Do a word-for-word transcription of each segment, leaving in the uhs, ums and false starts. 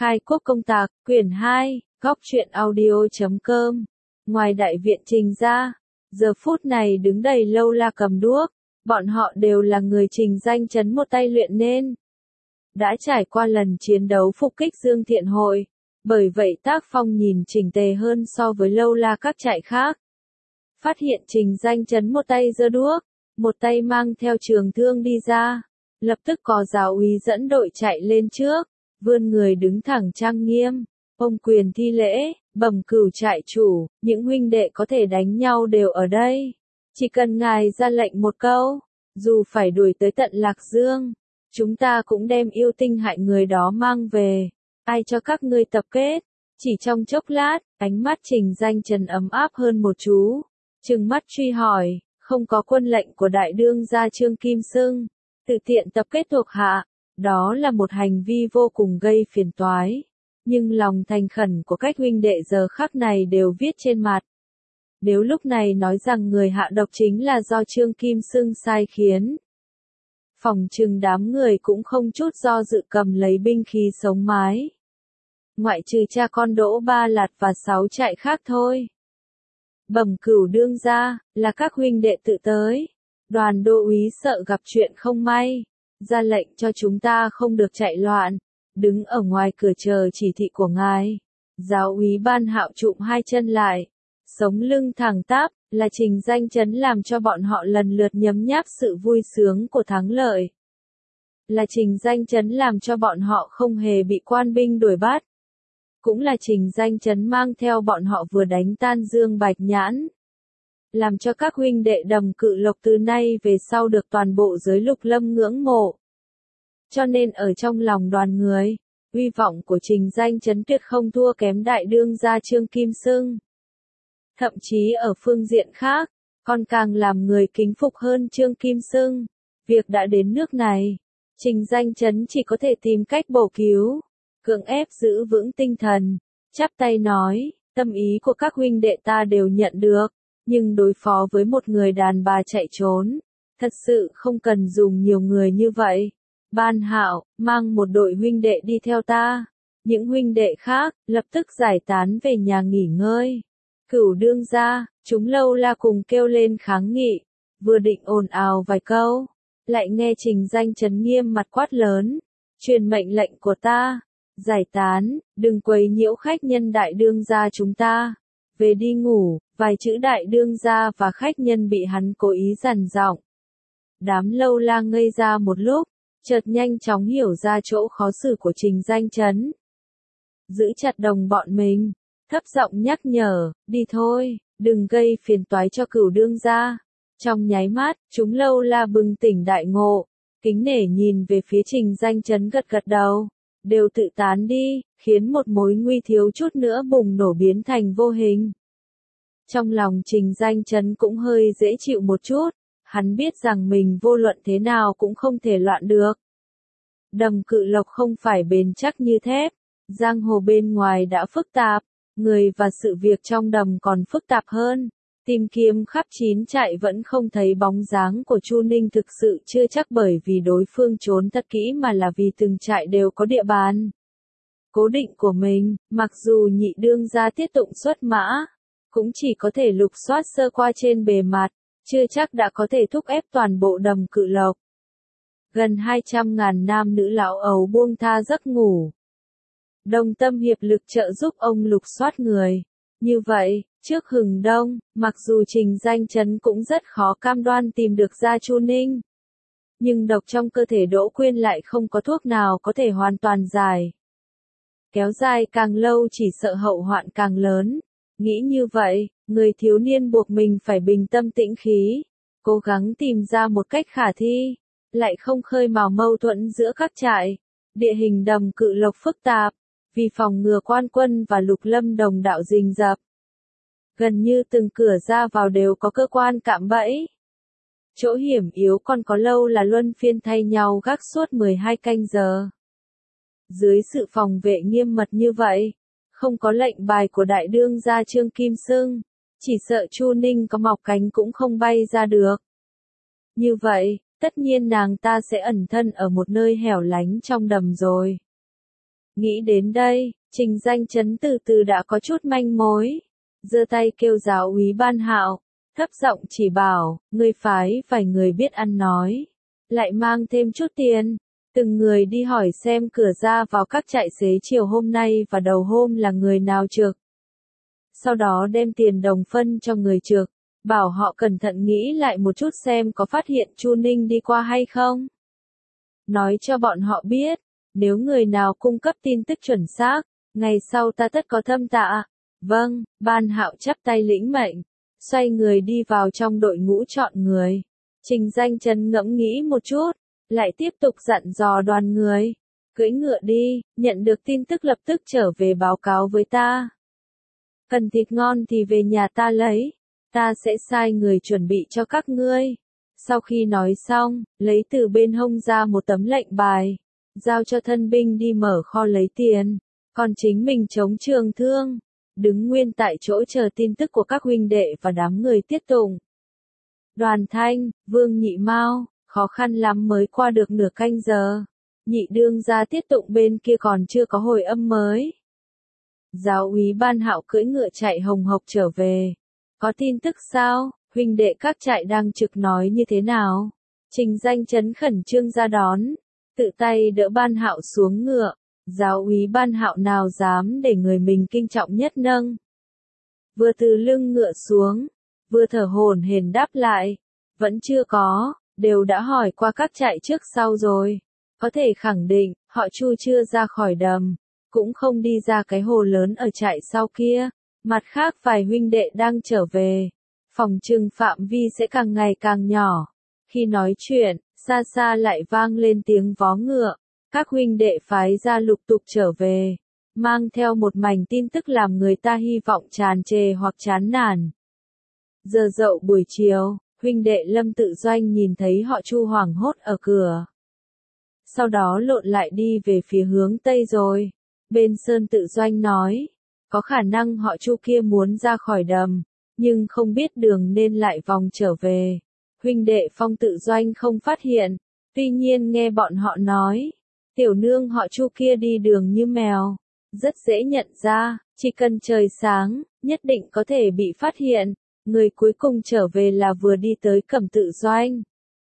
Khai quốc công tạc, quyển hai, góc truyện audio chấm com. Ngoài đại viện Trình ra, giờ phút này đứng đầy lâu la cầm đuốc, bọn họ đều là người Trình danh chấn một tay luyện nên. Đã trải qua lần chiến đấu phục kích Dương Thiện Hội, bởi vậy tác phong nhìn chỉnh tề hơn so với lâu la các trại khác. Phát hiện Trình danh chấn một tay giơ đuốc, một tay mang theo trường thương đi ra, lập tức có giáo úy dẫn đội chạy lên trước, vươn người đứng thẳng trang nghiêm, ôm quyền thi lễ, bẩm cửu trại chủ, những huynh đệ có thể đánh nhau đều ở đây. Chỉ cần ngài ra lệnh một câu, dù phải đuổi tới tận Lạc Dương, chúng ta cũng đem yêu tinh hại người đó mang về. Ai cho các ngươi tập kết? Chỉ trong chốc lát, ánh mắt Trình danh chấn ấm áp hơn một chú, trừng mắt truy hỏi, không có quân lệnh của đại đương gia Trương Kim Xưng, tự tiện tập kết thuộc hạ, đó là một hành vi vô cùng gây phiền toái. Nhưng lòng thành khẩn của các huynh đệ giờ khắc này đều viết trên mặt. Nếu lúc này nói rằng người hạ độc chính là do Trương Kim Xưng sai khiến, phòng trừng đám người cũng không chút do dự cầm lấy binh khí sống mái. Ngoại trừ cha con Đỗ Ba Lạt và sáu trại khác thôi. Bẩm cửu đương gia, là các huynh đệ tự tới. Đoàn đô úy sợ gặp chuyện không may, ra lệnh cho chúng ta không được chạy loạn, đứng ở ngoài cửa chờ chỉ thị của ngài. Giáo úy Ban Hạo trụm hai chân lại, sống lưng thẳng tắp, là Trình danh chấn làm cho bọn họ lần lượt nhấm nháp sự vui sướng của thắng lợi. Là Trình danh chấn làm cho bọn họ không hề bị quan binh đuổi bắt. Cũng là Trình danh chấn mang theo bọn họ vừa đánh tan Dương Bạch Nhãn, làm cho các huynh đệ Đầm Cự Lộc từ nay về sau được toàn bộ giới Lục Lâm ngưỡng mộ. Cho nên ở trong lòng đoàn người, uy vọng của Trình danh chấn tuyệt không thua kém đại đương gia Trương Kim Xưng. Thậm chí ở phương diện khác, còn càng làm người kính phục hơn Trương Kim Xưng. Việc đã đến nước này, Trình danh chấn chỉ có thể tìm cách bổ cứu, cưỡng ép giữ vững tinh thần, chắp tay nói, tâm ý của các huynh đệ ta đều nhận được, nhưng đối phó với một người đàn bà chạy trốn, thật sự không cần dùng nhiều người như vậy. Ban Hạo, mang một đội huynh đệ đi theo ta. Những huynh đệ khác, lập tức giải tán về nhà nghỉ ngơi. Cửu đương gia, chúng lâu la cùng kêu lên kháng nghị, vừa định ồn ào vài câu, lại nghe Trình danh chấn nghiêm mặt quát lớn, truyền mệnh lệnh của ta, giải tán, đừng quấy nhiễu khách nhân đại đương gia chúng ta, về đi ngủ. Vài chữ đại đương gia và khách nhân bị hắn cố ý dằn giọng. Đám lâu la ngây ra một lúc, chợt nhanh chóng hiểu ra chỗ khó xử của Trình danh chấn. Giữ chặt đồng bọn mình, thấp giọng nhắc nhở, đi thôi, đừng gây phiền toái cho cửu đương gia. Trong nháy mắt, chúng lâu la bừng tỉnh đại ngộ, kính nể nhìn về phía Trình danh chấn gật gật đầu, đều tự tán đi, khiến một mối nguy thiếu chút nữa bùng nổ biến thành vô hình. Trong lòng Trình danh chấn cũng hơi dễ chịu một chút, hắn biết rằng mình vô luận thế nào cũng không thể loạn được. Đầm Cự Lộc không phải bền chắc như thép, giang hồ bên ngoài đã phức tạp, người và sự việc trong đầm còn phức tạp hơn. Tìm kiếm khắp chín trại vẫn không thấy bóng dáng của Chu Ninh, thực sự chưa chắc bởi vì đối phương trốn thật kỹ mà là vì từng trại đều có địa bàn cố định của mình, mặc dù nhị đương gia Tiết Tụng xuất mã, cũng chỉ có thể lục soát sơ qua trên bề mặt, chưa chắc đã có thể thúc ép toàn bộ Đầm Cự Lộc. Gần hai trăm ngàn nam nữ lão ấu buông tha giấc ngủ, đồng tâm hiệp lực trợ giúp ông lục soát người. Như vậy, trước hừng đông, mặc dù Trình danh chấn cũng rất khó cam đoan tìm được ra Chu Ninh, nhưng độc trong cơ thể Đỗ Quyên lại không có thuốc nào có thể hoàn toàn giải. Kéo dài càng lâu chỉ sợ hậu hoạn càng lớn. Nghĩ như vậy, người thiếu niên buộc mình phải bình tâm tĩnh khí, cố gắng tìm ra một cách khả thi, lại không khơi mào mâu thuẫn giữa các trại. Địa hình Đầm Cự Lộc phức tạp, vì phòng ngừa quan quân và Lục Lâm đồng đạo rình rập, gần như từng cửa ra vào đều có cơ quan cạm bẫy. Chỗ hiểm yếu còn có lâu là luân phiên thay nhau gác suốt mười hai canh giờ. Dưới sự phòng vệ nghiêm mật như vậy, không có lệnh bài của đại đương gia Trương Kim Xưng, chỉ sợ Chu Ninh có mọc cánh cũng không bay ra được. Như vậy, tất nhiên nàng ta sẽ ẩn thân ở một nơi hẻo lánh trong đầm rồi. Nghĩ đến đây, Trình Danh Chấn từ từ đã có chút manh mối. Giơ tay kêu giáo úy Ban Hạo, thấp giọng chỉ bảo, ngươi phái vài người biết ăn nói. Lại mang thêm chút tiền. Từng người đi hỏi xem cửa ra vào các trại xế chiều hôm nay và đầu hôm là người nào trực. Sau đó đem tiền đồng phân cho người trực, bảo họ cẩn thận nghĩ lại một chút xem có phát hiện Chu Ninh đi qua hay không. Nói cho bọn họ biết, nếu người nào cung cấp tin tức chuẩn xác, ngày sau ta tất có thâm tạ. Vâng, Ban Hạo chắp tay lĩnh mệnh, xoay người đi vào trong đội ngũ chọn người. Trình Danh Chấn ngẫm nghĩ một chút, lại tiếp tục dặn dò đoàn người, cưỡi ngựa đi, nhận được tin tức lập tức trở về báo cáo với ta. Cần thịt ngon thì về nhà ta lấy, ta sẽ sai người chuẩn bị cho các ngươi. Sau khi nói xong, lấy từ bên hông ra một tấm lệnh bài, giao cho thân binh đi mở kho lấy tiền, còn chính mình chống trường thương, đứng nguyên tại chỗ chờ tin tức của các huynh đệ và đám người tiếp tụng. Đoàn Thanh, Vương Nhị Mao, khó khăn lắm mới qua được nửa canh giờ. Nhị đương gia tiết tụng bên kia còn chưa có hồi âm mới. Giáo úy Ban Hạo cưỡi ngựa chạy hồng hộc trở về. Có tin tức sao? Huynh đệ các trại đang trực nói như thế nào? Trình Danh Chấn khẩn trương ra đón, tự tay đỡ Ban Hạo xuống ngựa. Giáo úy Ban Hạo nào dám để người mình kinh trọng nhất nâng. Vừa từ lưng ngựa xuống, vừa thở hổn hển đáp lại, vẫn chưa có, đều đã hỏi qua các trại trước sau rồi. Có thể khẳng định, họ Chu chưa ra khỏi đầm, cũng không đi ra cái hồ lớn ở trại sau kia. Mặt khác vài huynh đệ đang trở về, phòng trừng phạm vi sẽ càng ngày càng nhỏ. Khi nói chuyện, xa xa lại vang lên tiếng vó ngựa. Các huynh đệ phái ra lục tục trở về, mang theo một mảnh tin tức làm người ta hy vọng tràn trề hoặc chán nản. Giờ dậu buổi chiều, huynh đệ Lâm Tự Doanh nhìn thấy họ Chu hoảng hốt ở cửa. Sau đó lộn lại đi về phía hướng Tây rồi. Bên Sơn Tự Doanh nói, có khả năng họ Chu kia muốn ra khỏi đầm, nhưng không biết đường nên lại vòng trở về. Huynh đệ Phong Tự Doanh không phát hiện, tuy nhiên nghe bọn họ nói, tiểu nương họ Chu kia đi đường như mèo, rất dễ nhận ra, chỉ cần trời sáng, nhất định có thể bị phát hiện. Người cuối cùng trở về là vừa đi tới Cẩm Tự Doanh.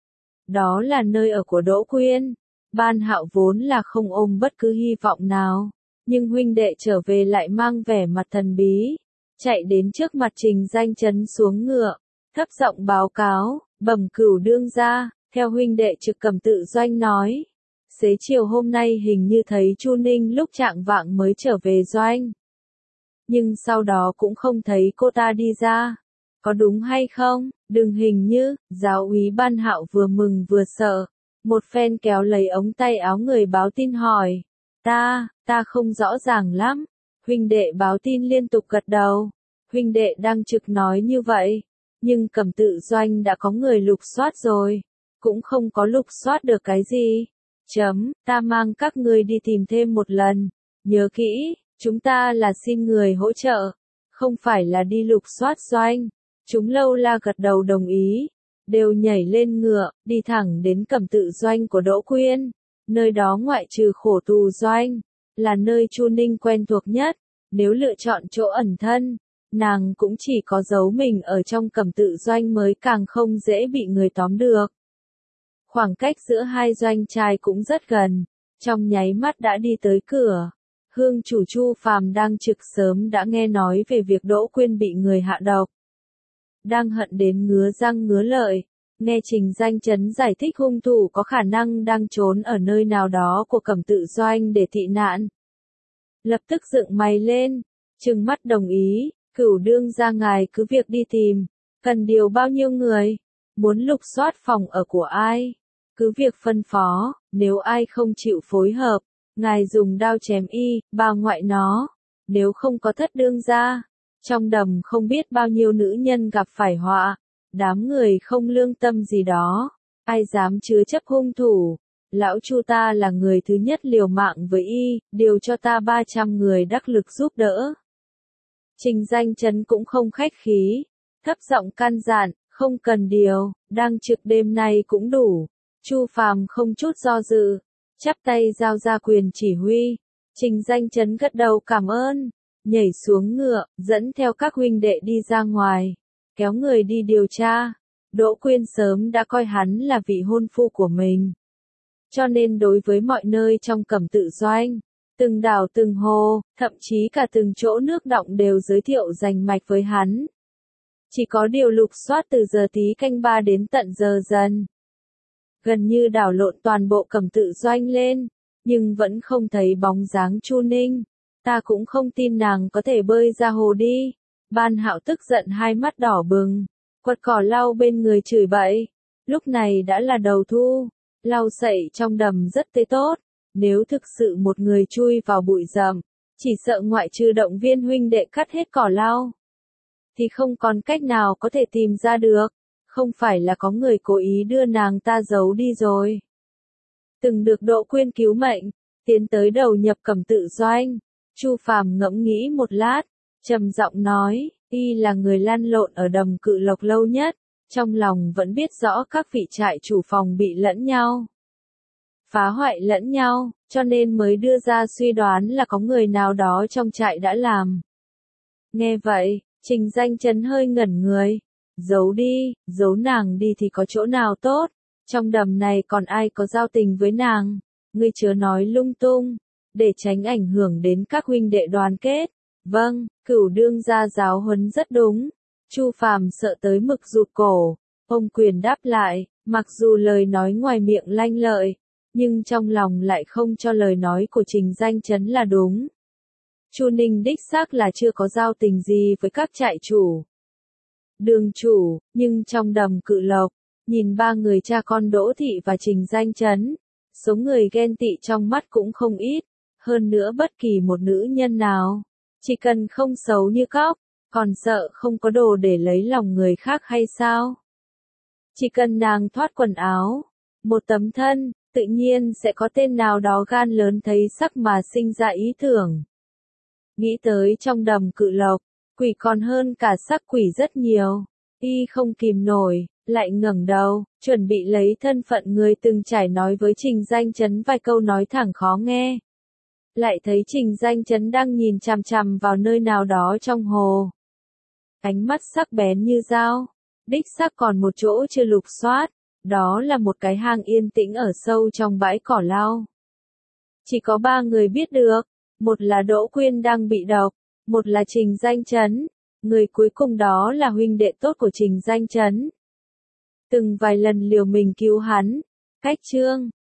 Đó là nơi ở của Đỗ Quyên. Ban Hạo vốn là không ôm bất cứ hy vọng nào, nhưng huynh đệ trở về lại mang vẻ mặt thần bí, chạy đến trước mặt Trình Danh Chấn xuống ngựa, thấp giọng báo cáo, bẩm cửu đương gia, theo huynh đệ trực Cẩm Tự Doanh nói, xế chiều hôm nay hình như thấy Chu Ninh lúc trạng vạng mới trở về doanh. Nhưng sau đó cũng không thấy cô ta đi ra. Có đúng hay không? Đừng hình như, giáo úy Ban Hạo vừa mừng vừa sợ. Một phen kéo lấy ống tay áo người báo tin hỏi. Ta, ta không rõ ràng lắm. Huynh đệ báo tin liên tục gật đầu. Huynh đệ đang trực nói như vậy. Nhưng Cẩm Tự Doanh đã có người lục soát rồi. Cũng không có lục soát được cái gì. Chấm, ta mang các ngươi đi tìm thêm một lần. Nhớ kỹ, chúng ta là xin người hỗ trợ. Không phải là đi lục soát doanh. Chúng lâu la gật đầu đồng ý, đều nhảy lên ngựa, đi thẳng đến Cẩm Tự Doanh của Đỗ Quyên. Nơi đó ngoại trừ khổ tù doanh, là nơi Chu Ninh quen thuộc nhất. Nếu lựa chọn chỗ ẩn thân, nàng cũng chỉ có giấu mình ở trong Cẩm Tự Doanh mới càng không dễ bị người tóm được. Khoảng cách giữa hai doanh trai cũng rất gần, trong nháy mắt đã đi tới cửa. Hương chủ Chu Phàm đang trực sớm đã nghe nói về việc Đỗ Quyên bị người hạ độc. Đang hận đến ngứa răng ngứa lợi, nghe Trình Danh Chấn giải thích hung thủ có khả năng đang trốn ở nơi nào đó của Cẩm Tự Doanh để tị nạn. Lập tức dựng mày lên, trừng mắt đồng ý, cửu đương gia ngài cứ việc đi tìm, cần điều bao nhiêu người, muốn lục soát phòng ở của ai, cứ việc phân phó, nếu ai không chịu phối hợp, ngài dùng đao chém y, bà ngoại nó, nếu không có thất đương gia. Trong đầm không biết bao nhiêu nữ nhân gặp phải họa, đám người không lương tâm gì đó, ai dám chứa chấp hung thủ, lão Chu ta là người thứ nhất liều mạng với y, điều cho ta ba trăm người đắc lực giúp đỡ. Trình Danh Chấn cũng không khách khí, thấp giọng can dặn, không cần điều, đang trực đêm nay cũng đủ. Chu Phàm không chút do dự, chắp tay giao ra quyền chỉ huy, Trình Danh Chấn gật đầu cảm ơn, nhảy xuống ngựa, dẫn theo các huynh đệ đi ra ngoài, kéo người đi điều tra. Đỗ Quyên sớm đã coi hắn là vị hôn phu của mình. Cho nên đối với mọi nơi trong Cẩm Tự Doanh, từng đảo từng hồ, thậm chí cả từng chỗ nước đọng đều giới thiệu rành mạch với hắn. Chỉ có điều lục soát từ giờ tí canh ba đến tận giờ dần. Gần như đảo lộn toàn bộ Cẩm Tự Doanh lên, nhưng vẫn không thấy bóng dáng Chu Ninh. Ta cũng không tin nàng có thể bơi ra hồ đi. Ban Hạo tức giận hai mắt đỏ bừng, quật cỏ lau bên người chửi bậy. Lúc này đã là đầu thu, lau sậy trong đầm rất tê tốt. Nếu thực sự một người chui vào bụi rậm, chỉ sợ ngoại trừ động viên huynh đệ cắt hết cỏ lau, thì không còn cách nào có thể tìm ra được. Không phải là có người cố ý đưa nàng ta giấu đi rồi. Từng được Đỗ Quyên cứu mệnh, tiến tới đầu nhập Cẩm Tự Doanh. Chu Phàm ngẫm nghĩ một lát, trầm giọng nói, y là người lăn lộn ở đầm Cự Lộc lâu nhất, trong lòng vẫn biết rõ các vị trại chủ phòng bị lẫn nhau, phá hoại lẫn nhau, cho nên mới đưa ra suy đoán là có người nào đó trong trại đã làm. Nghe vậy, Trình Danh Chấn hơi ngẩn người. Giấu đi, giấu nàng đi thì có chỗ nào tốt, trong đầm này còn ai có giao tình với nàng, ngươi chớ nói lung tung, để tránh ảnh hưởng đến các huynh đệ đoàn kết. Vâng, Cửu đương gia giáo huấn rất đúng. Chu Phàm sợ tới mực rụt cổ, ông quyền đáp lại, mặc dù lời nói ngoài miệng lanh lợi, nhưng trong lòng lại không cho lời nói của Trình Danh Chấn là đúng. Chu Ninh đích xác là chưa có giao tình gì với các trại chủ, đường chủ, nhưng trong đầm Cự Lộc, nhìn ba người cha con Đỗ Thị và Trình Danh Chấn, số người ghen tị trong mắt cũng không ít. Hơn nữa bất kỳ một nữ nhân nào, chỉ cần không xấu như cóc, còn sợ không có đồ để lấy lòng người khác hay sao? Chỉ cần nàng thoát quần áo, một tấm thân, tự nhiên sẽ có tên nào đó gan lớn thấy sắc mà sinh ra ý tưởng. Nghĩ tới trong đầm Cự Lộc, quỷ còn hơn cả sắc quỷ rất nhiều, y không kìm nổi, lại ngẩng đầu, chuẩn bị lấy thân phận người từng trải nói với Trình Danh Chấn vài câu nói thẳng khó nghe. Lại thấy Trình Danh Chấn đang nhìn chằm chằm vào nơi nào đó trong hồ. Ánh mắt sắc bén như dao, đích xác còn một chỗ chưa lục soát, đó là một cái hang yên tĩnh ở sâu trong bãi cỏ lau. Chỉ có ba người biết được, một là Đỗ Quyên đang bị độc, một là Trình Danh Chấn, người cuối cùng đó là huynh đệ tốt của Trình Danh Chấn. Từng vài lần liều mình cứu hắn, cách chương.